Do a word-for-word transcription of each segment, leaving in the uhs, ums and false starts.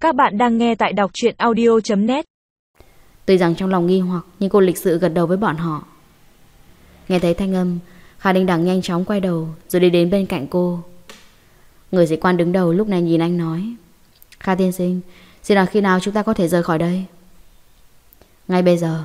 Các bạn đang nghe tại đọc truyện audio chấm net. Tuy rằng trong lòng nghi hoặc, nhưng cô lịch sự gật đầu với bọn họ. Nghe thấy thanh âm, Kha Đinh Đằng nhanh chóng quay đầu rồi đi đến bên cạnh cô. Người sĩ quan đứng đầu lúc này nhìn anh nói: Kha tiên sinh, xin là khi nào chúng ta có thể rời khỏi đây? Ngay bây giờ.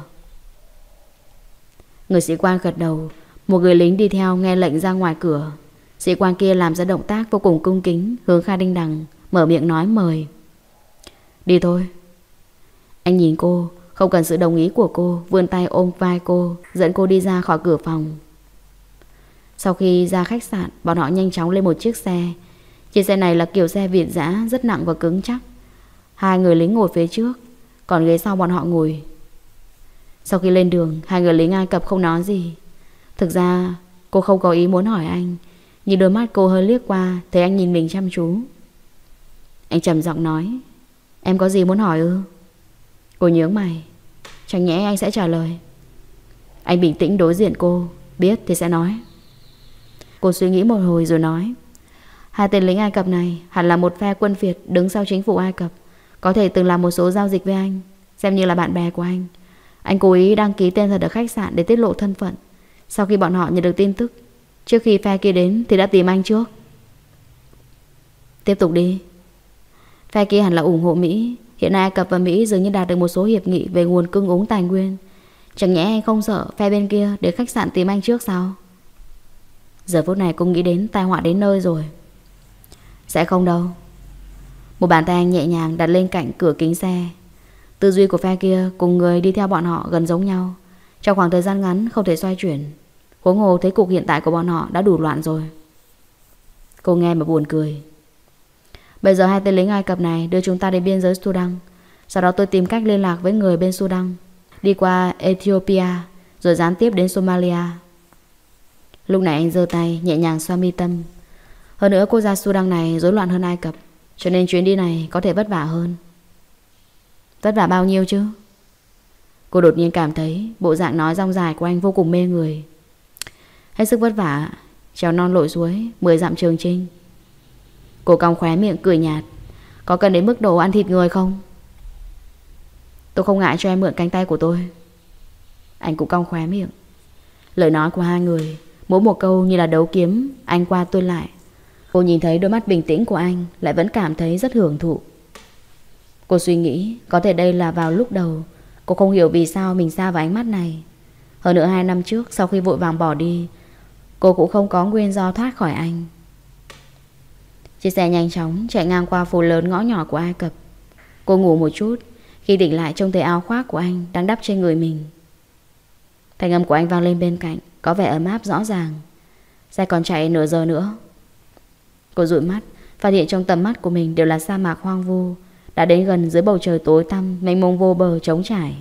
Người sĩ quan gật đầu. Một người lính đi theo nghe lệnh ra ngoài cửa. Sĩ quan kia làm ra động tác vô cùng cung kính, hướng Kha Đinh Đằng, mở miệng nói mời. Đi thôi. Anh nhìn cô, không cần sự đồng ý của cô, vươn tay ôm vai cô, dẫn cô đi ra khỏi cửa phòng. Sau khi ra khách sạn, bọn họ nhanh chóng lên một chiếc xe. Chiếc xe này là kiểu xe Việt dã, rất nặng và cứng chắc. Hai người lính ngồi phía trước, còn ghế sau bọn họ ngồi. Sau khi lên đường, hai người lính Ai Cập không nói gì. Thực ra cô không có ý muốn hỏi anh, nhưng đôi mắt cô hơi liếc qua, thấy anh nhìn mình chăm chú. Anh trầm giọng nói: Em có gì muốn hỏi ư? Cô nhướng mày. Chẳng nhẽ anh sẽ trả lời? Anh bình tĩnh đối diện cô. Biết thì sẽ nói. Cô suy nghĩ một hồi rồi nói: Hai tên lính Ai Cập này hẳn là một phe quân Việt đứng sau chính phủ Ai Cập, có thể từng làm một số giao dịch với anh, xem như là bạn bè của anh. Anh cố ý đăng ký tên thật ở khách sạn để tiết lộ thân phận. Sau khi bọn họ nhận được tin tức, trước khi phe kia đến thì đã tìm anh trước. Tiếp tục đi. Phe kia hẳn là ủng hộ Mỹ. Hiện nay Ai Cập và Mỹ dường như đạt được một số hiệp nghị về nguồn cung ứng tài nguyên. Chẳng nhẽ anh không sợ phe bên kia đến khách sạn tìm anh trước sao? Giờ phút này cô nghĩ đến tai họa đến nơi rồi. Sẽ không đâu. Một bàn tay anh nhẹ nhàng đặt lên cạnh cửa kính xe. Tư duy của phe kia cùng người đi theo bọn họ gần giống nhau. Trong khoảng thời gian ngắn không thể xoay chuyển. Huống hồ thấy cục hiện tại của bọn họ đã đủ loạn rồi. Cô nghe mà buồn cười. Bây giờ hai tên lính Ai Cập này đưa chúng ta đến biên giới Sudan. Sau đó tôi tìm cách liên lạc với người bên Sudan, đi qua Ethiopia, rồi gián tiếp đến Somalia. Lúc này anh giơ tay nhẹ nhàng xoa mi tâm. Hơn nữa quốc gia Sudan này rối loạn hơn Ai Cập, cho nên chuyến đi này có thể vất vả hơn. Vất vả bao nhiêu chứ? Cô đột nhiên cảm thấy bộ dạng nói dong dài của anh vô cùng mê người. Hết sức vất vả. Trèo non lội suối, mười dặm trường chinh. Cô cong khóe miệng cười nhạt. Có cần đến mức độ ăn thịt người không? Tôi không ngại cho em mượn cánh tay của tôi. Anh cũng cong khóe miệng. Lời nói của hai người mỗi một câu như là đấu kiếm, anh qua tôi lại. Cô nhìn thấy đôi mắt bình tĩnh của anh, lại vẫn cảm thấy rất hưởng thụ. Cô suy nghĩ có thể đây là vào lúc đầu cô không hiểu vì sao mình xa vào ánh mắt này. Hơn nữa hai năm trước, sau khi vội vàng bỏ đi, cô cũng không có nguyên do thoát khỏi anh. Chiếc xe nhanh chóng chạy ngang qua phố lớn ngõ nhỏ của Ai Cập. Cô ngủ một chút, khi tỉnh lại trông thấy áo khoác của anh đang đắp trên người mình. Thanh âm của anh vang lên bên cạnh, có vẻ ấm áp rõ ràng. Xe còn chạy nửa giờ nữa. Cô dụi mắt, phát hiện trong tầm mắt của mình đều là sa mạc hoang vu, đã đến gần dưới bầu trời tối tăm mênh mông vô bờ trống trải.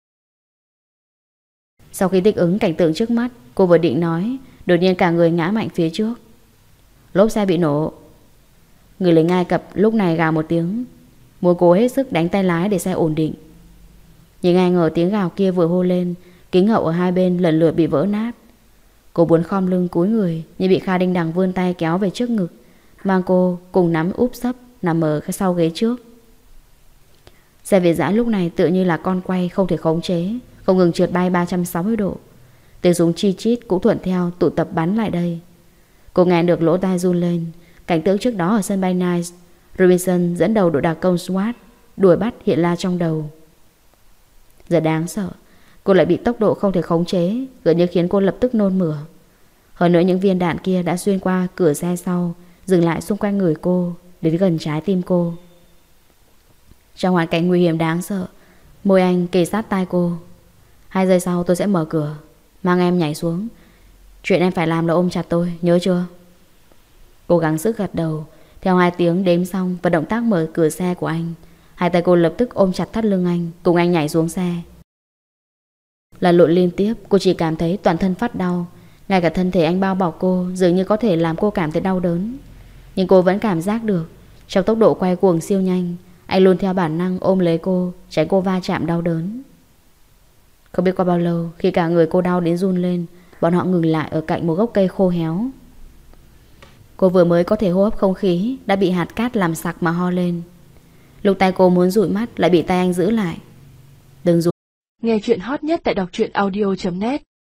Sau khi thích ứng cảnh tượng trước mắt, cô vừa định nói, đột nhiên cả người ngã mạnh phía trước. Lốp xe bị nổ. Người lính Ai Cập lúc này gào một tiếng, muốn cố hết sức đánh tay lái để xe ổn định. Nhưng ai ngờ tiếng gào kia vừa hô lên, kính hậu ở hai bên lần lượt bị vỡ nát. Cô muốn khom lưng cúi người, nhưng bị Kha Đinh Đằng vươn tay kéo về trước ngực, mang cô cùng nắm úp sấp nằm ở sau ghế trước. Xe Việt dã lúc này tựa như là con quay không thể khống chế, không ngừng trượt bay ba trăm sáu mươi độ. Tiếng súng chi chít cũng thuận theo tụ tập bắn lại đây. Cô nghe được lỗ tai run lên. Cảnh tượng trước đó ở sân bay Nice, Robinson dẫn đầu đội đặc công SWAT đuổi bắt hiện ra trong đầu. Giờ đáng sợ, cô lại bị tốc độ không thể khống chế, gần như khiến cô lập tức nôn mửa. Hơn nữa những viên đạn kia đã xuyên qua cửa xe sau, dừng lại xung quanh người cô, đến gần trái tim cô. Trong hoàn cảnh nguy hiểm đáng sợ, môi anh kề sát tai cô. Hai giây sau tôi sẽ mở cửa, mang em nhảy xuống. Chuyện em phải làm là ôm chặt tôi, nhớ chưa? Cô gắng sức gật đầu. Theo hai tiếng đếm xong và động tác mở cửa xe của anh, hai tay cô lập tức ôm chặt thắt lưng anh, cùng anh nhảy xuống xe. Lần lộn liên tiếp, cô chỉ cảm thấy toàn thân phát đau. Ngay cả thân thể anh bao bọc cô dường như có thể làm cô cảm thấy đau đớn. Nhưng cô vẫn cảm giác được, trong tốc độ quay cuồng siêu nhanh, anh luôn theo bản năng ôm lấy cô, tránh cô va chạm đau đớn. Không biết qua bao lâu, khi cả người cô đau đến run lên, bọn họ ngừng lại ở cạnh một gốc cây khô héo. Cô vừa mới có thể hô hấp không khí, đã bị hạt cát làm sặc mà ho lên. Lúc tay cô muốn dụi mắt lại bị tay anh giữ lại. Đừng dụi. Nghe chuyện hot nhất tại đọc truyện audio chấm net.